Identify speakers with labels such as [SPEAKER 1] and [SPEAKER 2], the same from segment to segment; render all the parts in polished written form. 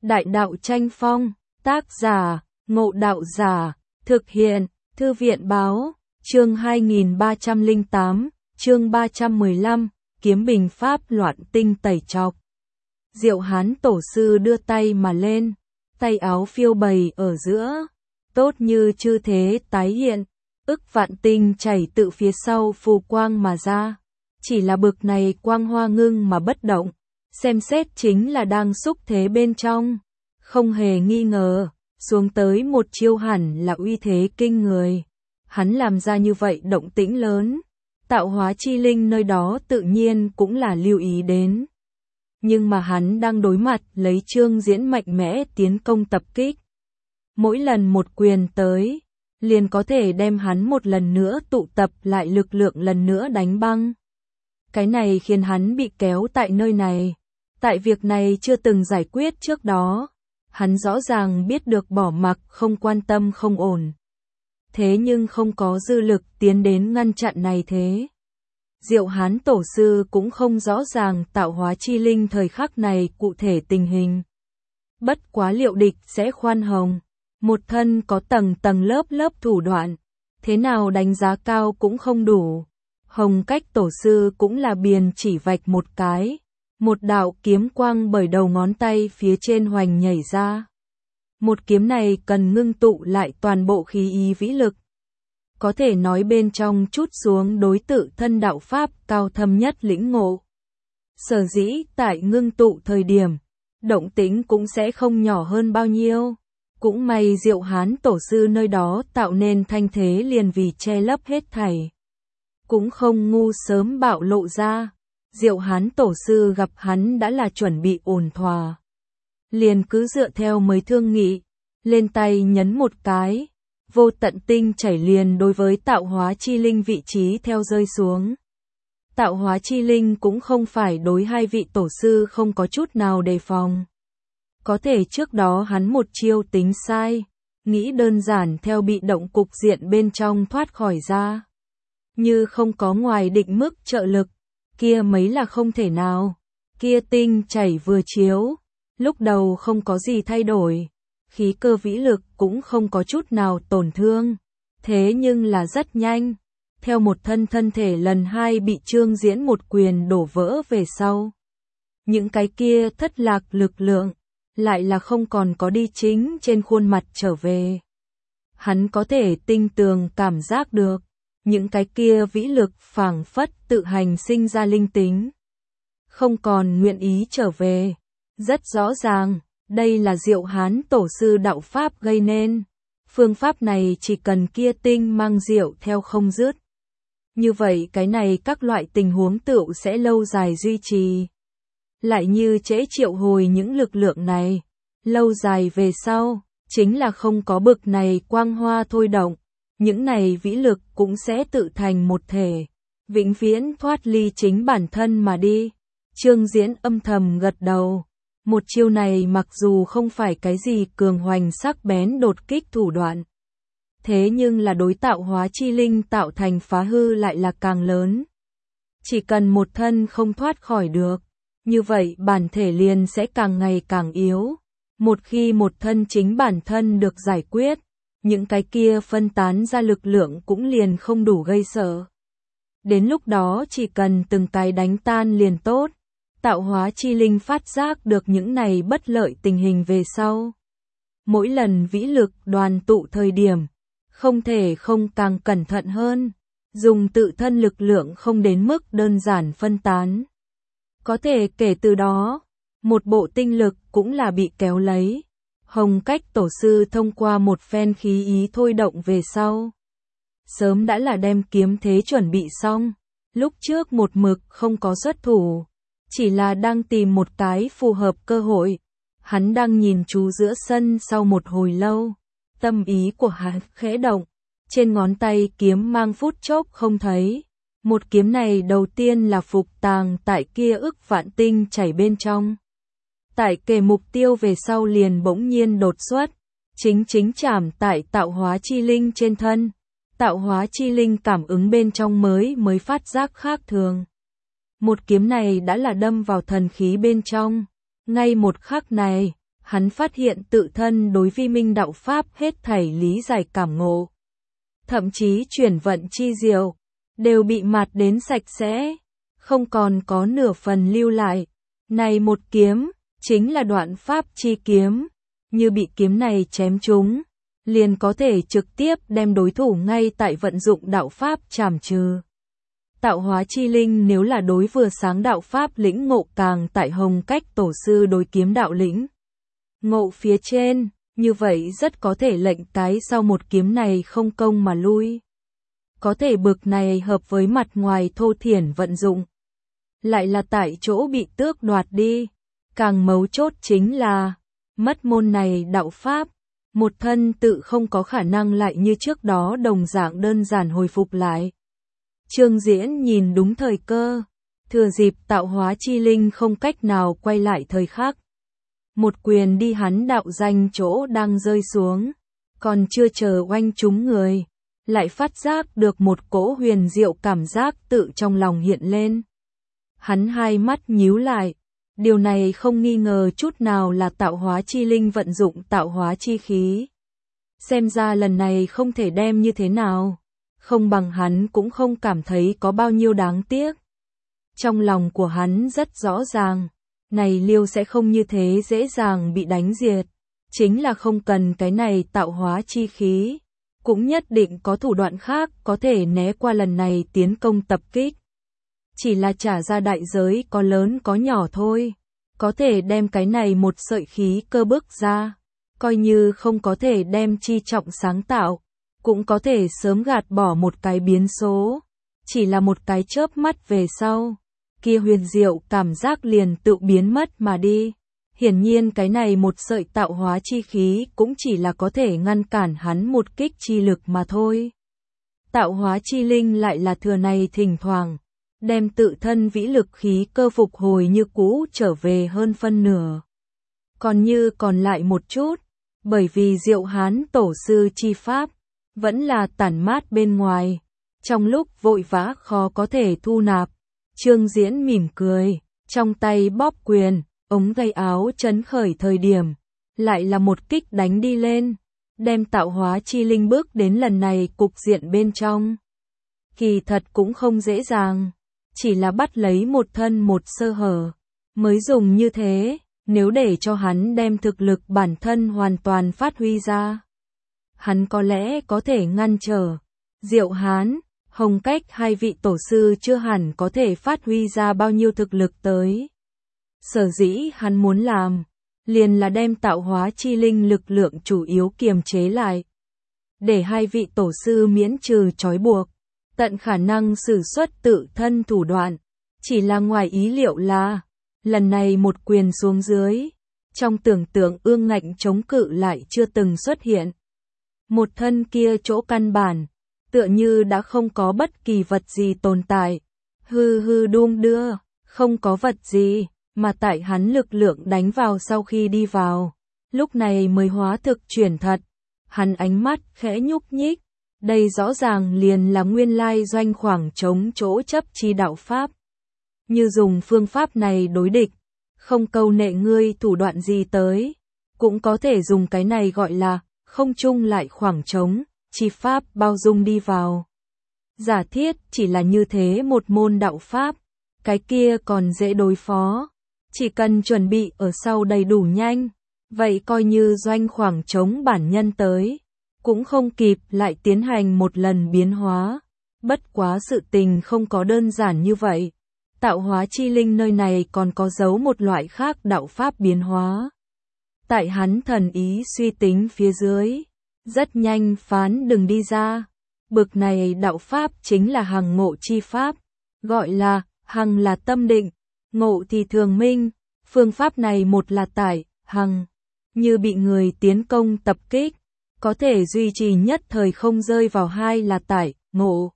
[SPEAKER 1] Đại đạo tranh phong, tác giả, Ngộ Đạo Giả, thực hiện, Thư viện báo, chương 2308, chương 315, kiếm bình pháp loạn tinh tẩy trọc. Diệu Hán tổ sư đưa tay mà lên, tay áo phiêu bày ở giữa, tốt như chư thế tái hiện, ức vạn tinh chảy tự phía sau phù quang mà ra. Chỉ là bực này quang hoa ngưng mà bất động, xem xét chính là đang xúc thế bên trong. Không hề nghi ngờ, xuống tới một chiêu hẳn là uy thế kinh người. Hắn làm ra như vậy động tĩnh lớn, tạo hóa chi linh nơi đó tự nhiên cũng là lưu ý đến. Nhưng mà hắn đang đối mặt lấy Trương Diễn mạnh mẽ tiến công tập kích. Mỗi lần một quyền tới, liền có thể đem hắn một lần nữa tụ tập lại lực lượng lần nữa đánh băng. Cái này khiến hắn bị kéo tại nơi này. Tại việc này chưa từng giải quyết trước đó, hắn rõ ràng biết được bỏ mặc không quan tâm không ổn. Thế nhưng không có dư lực tiến đến ngăn chặn này thế. Diệu Hán tổ sư cũng không rõ ràng tạo hóa chi linh thời khắc này cụ thể tình hình. Bất quá liệu địch sẽ khoan hồng, một thân có tầng tầng lớp lớp thủ đoạn, thế nào đánh giá cao cũng không đủ. Hồng Cách tổ sư cũng là biền chỉ vạch một cái, một đạo kiếm quang bởi đầu ngón tay phía trên hoành nhảy ra. Một kiếm này cần ngưng tụ lại toàn bộ khí ý vĩ lực. Có thể nói bên trong chút xuống đối tự thân đạo pháp cao thâm nhất lĩnh ngộ. Sở dĩ tại ngưng tụ thời điểm, động tĩnh cũng sẽ không nhỏ hơn bao nhiêu. Cũng may Diệu Hán tổ sư nơi đó tạo nên thanh thế liền vì che lấp hết thảy. Cũng không ngu sớm bạo lộ ra. Diệu Hán tổ sư gặp hắn đã là chuẩn bị ổn thỏa. Liền cứ dựa theo mấy thương nghị, lên tay nhấn một cái. Vô tận tinh chảy liền đối với tạo hóa chi linh vị trí theo rơi xuống. Tạo hóa chi linh cũng không phải đối hai vị tổ sư không có chút nào đề phòng. Có thể trước đó hắn một chiêu tính sai, nghĩ đơn giản theo bị động cục diện bên trong thoát khỏi ra. Như không có ngoài định mức trợ lực, kia mấy là không thể nào. Kia tinh chảy vừa chiếu, lúc đầu không có gì thay đổi. Khí cơ vĩ lực cũng không có chút nào tổn thương. Thế nhưng là rất nhanh. Theo một thân thể lần hai bị Trương Diễn một quyền đổ vỡ về sau. Những cái kia thất lạc lực lượng, lại là không còn có đi chính trên khuôn mặt trở về. Hắn có thể tinh tường cảm giác được. Những cái kia vĩ lực phảng phất tự hành sinh ra linh tính. Không còn nguyện ý trở về. Rất rõ ràng. Đây là Diệu Hán tổ sư đạo pháp gây nên. Phương pháp này chỉ cần kia tinh mang diệu theo không dứt. Như vậy cái này các loại tình huống tựu sẽ lâu dài duy trì. Lại như trễ triệu hồi những lực lượng này. Lâu dài về sau, chính là không có bực này quang hoa thôi động. Những này vĩ lực cũng sẽ tự thành một thể. Vĩnh viễn thoát ly chính bản thân mà đi. Trương Diễn âm thầm gật đầu. Một chiêu này mặc dù không phải cái gì cường hoành sắc bén đột kích thủ đoạn. Thế nhưng là đối tạo hóa chi linh tạo thành phá hư lại là càng lớn. Chỉ cần một thân không thoát khỏi được, như vậy bản thể liền sẽ càng ngày càng yếu. Một khi một thân chính bản thân được giải quyết, những cái kia phân tán ra lực lượng cũng liền không đủ gây sợ. Đến lúc đó chỉ cần từng cái đánh tan liền tốt. Tạo hóa chi linh phát giác được những này bất lợi tình hình về sau. Mỗi lần vĩ lực đoàn tụ thời điểm, không thể không càng cẩn thận hơn, dùng tự thân lực lượng không đến mức đơn giản phân tán. Có thể kể từ đó, một bộ tinh lực cũng là bị kéo lấy. Hồng Cách tổ sư thông qua một phen khí ý thôi động về sau. Sớm đã là đem kiếm thế chuẩn bị xong, lúc trước một mực không có xuất thủ. Chỉ là đang tìm một cái phù hợp cơ hội. Hắn đang nhìn chú giữa sân sau một hồi lâu. Tâm ý của hắn khẽ động. Trên ngón tay kiếm mang phút chốc không thấy. Một kiếm này đầu tiên là phục tàng tại kia ức vạn tinh chảy bên trong. Tại kề mục tiêu về sau liền bỗng nhiên đột xuất. Chính chạm tại tạo hóa chi linh trên thân. Tạo hóa chi linh cảm ứng bên trong mới phát giác khác thường. Một kiếm này đã là đâm vào thần khí bên trong. Ngay một khắc này, hắn phát hiện tự thân đối vi minh đạo pháp hết thảy lý giải cảm ngộ. Thậm chí chuyển vận chi diệu, đều bị mạt đến sạch sẽ, không còn có nửa phần lưu lại. Này một kiếm, chính là đoạn pháp chi kiếm, như bị kiếm này chém trúng, liền có thể trực tiếp đem đối thủ ngay tại vận dụng đạo pháp trảm trừ. Tạo hóa chi linh nếu là đối vừa sáng đạo pháp lĩnh ngộ càng tại Hồng Cách tổ sư đối kiếm đạo lĩnh ngộ phía trên, như vậy rất có thể lệnh cái sau một kiếm này không công mà lui. Có thể bực này hợp với mặt ngoài thô thiển vận dụng, lại là tại chỗ bị tước đoạt đi. Càng mấu chốt chính là, mất môn này đạo pháp, một thân tự không có khả năng lại như trước đó đồng dạng đơn giản hồi phục lại. Trương Diễn nhìn đúng thời cơ, thừa dịp tạo hóa chi linh không cách nào quay lại thời khắc. Một quyền đi hắn đạo danh chỗ đang rơi xuống, còn chưa chờ oanh trúng người, lại phát giác được một cỗ huyền diệu cảm giác tự trong lòng hiện lên. Hắn hai mắt nhíu lại, điều này không nghi ngờ chút nào là tạo hóa chi linh vận dụng tạo hóa chi khí. Xem ra lần này không thể đem như thế nào, không bằng hắn cũng không cảm thấy có bao nhiêu đáng tiếc. Trong lòng của hắn rất rõ ràng, này Liêu sẽ không như thế dễ dàng bị đánh diệt, chính là không cần cái này tạo hóa chi khí, cũng nhất định có thủ đoạn khác có thể né qua lần này tiến công tập kích. Chỉ là trả ra đại giới có lớn có nhỏ thôi, có thể đem cái này một sợi khí cơ bức ra, coi như không có thể đem chi trọng sáng tạo, cũng có thể sớm gạt bỏ một cái biến số, chỉ là một cái chớp mắt về sau, kia huyền diệu cảm giác liền tự biến mất mà đi. Hiển nhiên cái này một sợi tạo hóa chi khí cũng chỉ là có thể ngăn cản hắn một kích chi lực mà thôi. Tạo hóa chi linh lại là thừa này thỉnh thoảng, đem tự thân vĩ lực khí cơ phục hồi như cũ trở về hơn phân nửa. Còn như còn lại một chút, bởi vì Diệu Hán tổ sư chi pháp, vẫn là tản mát bên ngoài, trong lúc vội vã khó có thể thu nạp. Trương Diễn mỉm cười, trong tay bóp quyền, ống tay áo chấn khởi thời điểm, lại là một kích đánh đi lên, đem tạo hóa chi linh bước đến lần này cục diện bên trong. Kỳ thật cũng không dễ dàng, chỉ là bắt lấy một thân một sơ hở, mới dùng như thế, nếu để cho hắn đem thực lực bản thân hoàn toàn phát huy ra. Hắn có lẽ có thể ngăn trở, Diệu Hán, Hồng Cách hai vị tổ sư chưa hẳn có thể phát huy ra bao nhiêu thực lực tới. Sở dĩ hắn muốn làm, liền là đem tạo hóa chi linh lực lượng chủ yếu kiềm chế lại, để hai vị tổ sư miễn trừ trói buộc, tận khả năng sử xuất tự thân thủ đoạn. Chỉ là ngoài ý liệu là, lần này một quyền xuống dưới, trong tưởng tượng ương ngạnh chống cự lại chưa từng xuất hiện. Một thân kia chỗ căn bản, tựa như đã không có bất kỳ vật gì tồn tại, hư hư đung đưa, không có vật gì, mà tại hắn lực lượng đánh vào sau khi đi vào, lúc này mới hóa thực chuyển thật. Hắn ánh mắt khẽ nhúc nhích, đây rõ ràng liền là nguyên lai doanh khoảng trống chỗ chấp chi đạo pháp. Như dùng phương pháp này đối địch, không câu nệ ngươi thủ đoạn gì tới, cũng có thể dùng cái này gọi là không chung lại khoảng trống, chi pháp bao dung đi vào. Giả thiết chỉ là như thế một môn đạo pháp, cái kia còn dễ đối phó, chỉ cần chuẩn bị ở sau đầy đủ nhanh, vậy coi như doanh khoảng trống bản nhân tới, cũng không kịp lại tiến hành một lần biến hóa. Bất quá sự tình không có đơn giản như vậy, tạo hóa chi linh nơi này còn có giấu một loại khác đạo pháp biến hóa. Tại hắn thần ý suy tính phía dưới, rất nhanh phán đừng đi ra. Bực này đạo pháp chính là hằng ngộ chi pháp, gọi là hằng là tâm định, ngộ thì thường minh. Phương pháp này một là tại hằng, như bị người tiến công tập kích, có thể duy trì nhất thời không rơi vào, hai là tại ngộ,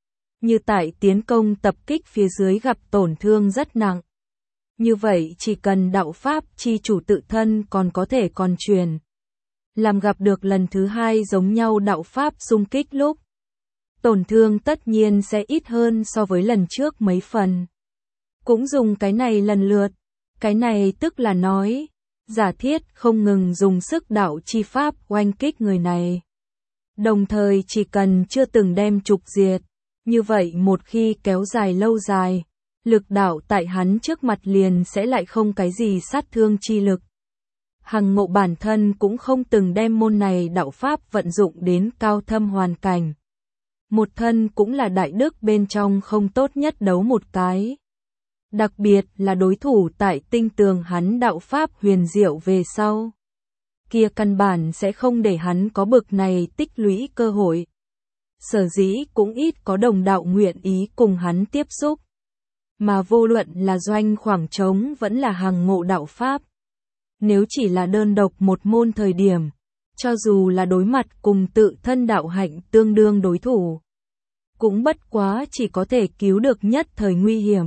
[SPEAKER 1] như tại tiến công tập kích phía dưới gặp tổn thương rất nặng. Như vậy chỉ cần đạo pháp chi chủ tự thân còn có thể còn truyền, làm gặp được lần thứ hai giống nhau đạo pháp xung kích lúc, tổn thương tất nhiên sẽ ít hơn so với lần trước mấy phần. Cũng dùng cái này lần lượt, cái này tức là nói, giả thiết không ngừng dùng sức đạo chi pháp oanh kích người này. Đồng thời chỉ cần chưa từng đem trục diệt, như vậy một khi kéo dài lâu dài, lực đạo tại hắn trước mặt liền sẽ lại không cái gì sát thương chi lực. Hằng Ngộ bản thân cũng không từng đem môn này đạo pháp vận dụng đến cao thâm hoàn cảnh. Một thân cũng là đại đức bên trong không tốt nhất đấu một cái. Đặc biệt là đối thủ tại tinh tường hắn đạo pháp huyền diệu về sau. Kia căn bản sẽ không để hắn có bực này tích lũy cơ hội. Sở dĩ cũng ít có đồng đạo nguyện ý cùng hắn tiếp xúc. Mà vô luận là Doanh khoảng trống vẫn là Hằng Ngộ đạo pháp. Nếu chỉ là đơn độc một môn thời điểm, cho dù là đối mặt cùng tự thân đạo hạnh tương đương đối thủ, cũng bất quá chỉ có thể cứu được nhất thời nguy hiểm,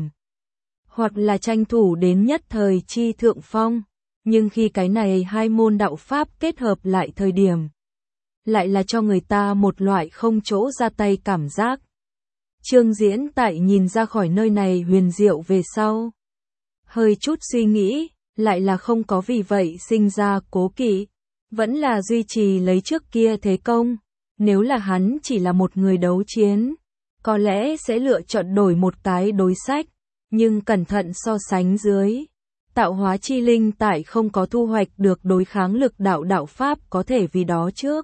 [SPEAKER 1] hoặc là tranh thủ đến nhất thời chi thượng phong. Nhưng khi cái này hai môn đạo pháp kết hợp lại thời điểm, lại là cho người ta một loại không chỗ ra tay cảm giác. Trương Diễn tại nhìn ra khỏi nơi này huyền diệu về sau, hơi chút suy nghĩ, lại là không có vì vậy sinh ra cố kỵ, vẫn là duy trì lấy trước kia thế công. Nếu là hắn chỉ là một người đấu chiến, có lẽ sẽ lựa chọn đổi một cái đối sách, nhưng cẩn thận so sánh dưới, tạo hóa chi linh tại không có thu hoạch được đối kháng lực đạo pháp có thể vì đó trước.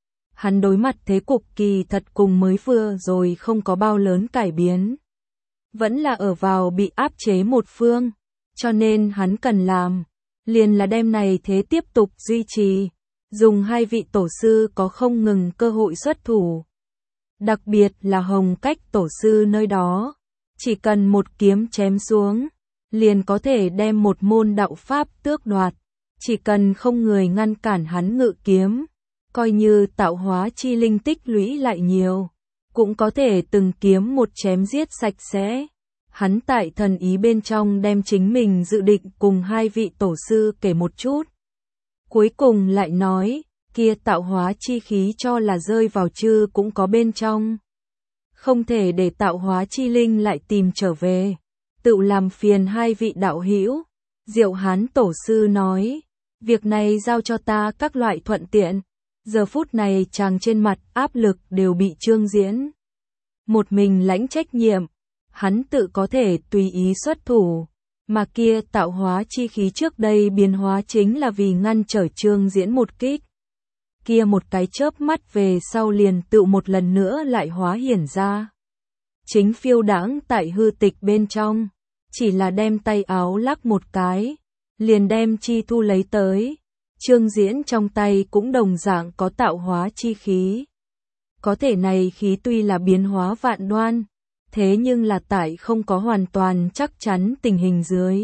[SPEAKER 1] Hắn đối mặt thế cục kỳ thật cùng mới vừa rồi không có bao lớn cải biến. Vẫn là ở vào bị áp chế một phương, cho nên hắn cần làm, liền là đem này thế tiếp tục duy trì, dùng hai vị tổ sư có không ngừng cơ hội xuất thủ. Đặc biệt là Hồng Cách tổ sư nơi đó, chỉ cần một kiếm chém xuống, liền có thể đem một môn đạo pháp tước đoạt, chỉ cần không người ngăn cản hắn ngự kiếm, coi như tạo hóa chi linh tích lũy lại nhiều, cũng có thể từng kiếm một chém giết sạch sẽ. Hắn tại thần ý bên trong đem chính mình dự định cùng hai vị tổ sư kể một chút. Cuối cùng lại nói, kia tạo hóa chi khí cho là rơi vào chư cũng có bên trong. Không thể để tạo hóa chi linh lại tìm trở về, tự làm phiền hai vị đạo hữu. Diệu Hán tổ sư nói, việc này giao cho ta các loại thuận tiện. Giờ phút này chàng trên mặt áp lực đều bị Trương Diễn một mình lãnh trách nhiệm, hắn tự có thể tùy ý xuất thủ, mà kia tạo hóa chi khí trước đây biến hóa chính là vì ngăn trở Trương Diễn một kích. Kia một cái chớp mắt về sau liền tự một lần nữa lại hóa hiển ra. Chính phiêu đãng tại hư tịch bên trong, chỉ là đem tay áo lắc một cái, liền đem chi thu lấy tới. Trương Diễn trong tay cũng đồng dạng có tạo hóa chi khí. Có thể này khí tuy là biến hóa vạn đoan, thế nhưng là tại không có hoàn toàn chắc chắn tình hình dưới.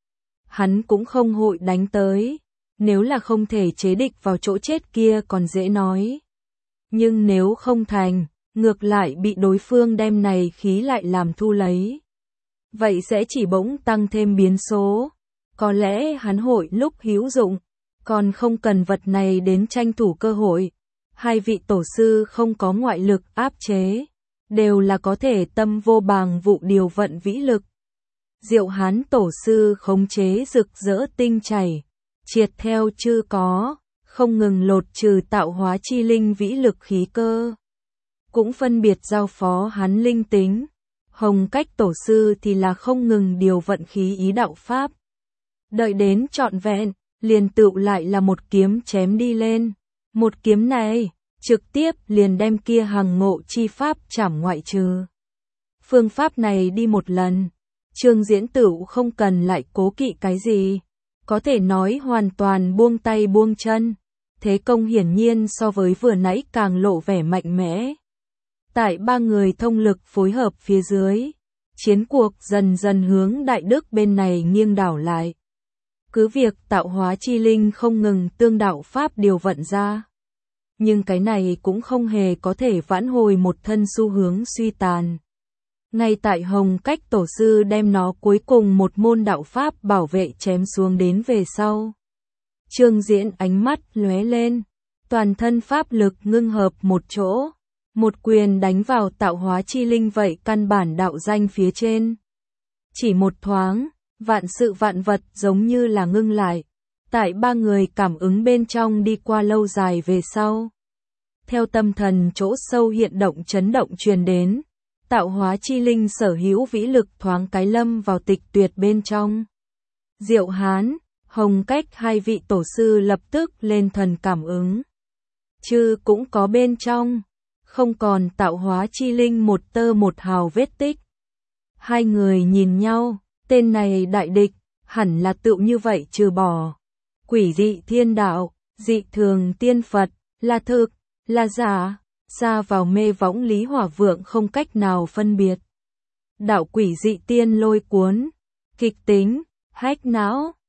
[SPEAKER 1] Hắn cũng không hội đánh tới, nếu là không thể chế địch vào chỗ chết kia còn dễ nói. Nhưng nếu không thành, ngược lại bị đối phương đem này khí lại làm thu lấy. Vậy sẽ chỉ bỗng tăng thêm biến số, có lẽ hắn hội lúc hữu dụng, còn không cần vật này đến tranh thủ cơ hội. Hai vị tổ sư không có ngoại lực áp chế, đều là có thể tâm vô bàng vụ điều vận vĩ lực. Diệu Hán tổ sư khống chế rực rỡ tinh chảy, triệt theo chư có, không ngừng lột trừ tạo hóa chi linh vĩ lực khí cơ. Cũng phân biệt giao phó hắn linh tính. Hồng Cách tổ sư thì là không ngừng điều vận khí ý đạo pháp. Đợi đến trọn vẹn, liền tựu lại là một kiếm chém đi lên. Một kiếm này, trực tiếp liền đem kia Hằng Ngộ chi pháp trảm ngoại trừ. Phương pháp này đi một lần, Trương Diễn tựu không cần lại cố kỵ cái gì. Có thể nói hoàn toàn buông tay buông chân. Thế công hiển nhiên so với vừa nãy càng lộ vẻ mạnh mẽ. Tại ba người thông lực phối hợp phía dưới, chiến cuộc dần dần hướng đại đức bên này nghiêng đảo lại. Cứ việc tạo hóa chi linh không ngừng tương đạo pháp điều vận ra. Nhưng cái này cũng không hề có thể vãn hồi một thân xu hướng suy tàn. Ngay tại Hồng Cách tổ sư đem nó cuối cùng một môn đạo pháp bảo vệ chém xuống đến về sau. Trương Diễn ánh mắt lóe lên, toàn thân pháp lực ngưng hợp một chỗ. Một quyền đánh vào tạo hóa chi linh vậy căn bản đạo danh phía trên. Chỉ một thoáng, vạn sự vạn vật giống như là ngưng lại. Tại ba người cảm ứng bên trong đi qua lâu dài về sau. Theo tâm thần chỗ sâu hiện động chấn động truyền đến, tạo hóa chi linh sở hữu vĩ lực thoáng cái lâm vào tịch tuyệt bên trong. Diệu Hán, Hồng Cách hai vị tổ sư lập tức lên thần cảm ứng. Chứ cũng có bên trong, không còn tạo hóa chi linh một tơ một hào vết tích. Hai người nhìn nhau, tên này đại địch, hẳn là tựu như vậy trừ bỏ. Quỷ dị thiên đạo, dị thường tiên Phật, là thực, là giả, ra vào mê võng Lý Hỏa Vượng không cách nào phân biệt. Đạo quỷ dị tiên lôi cuốn, kịch tính, hách não,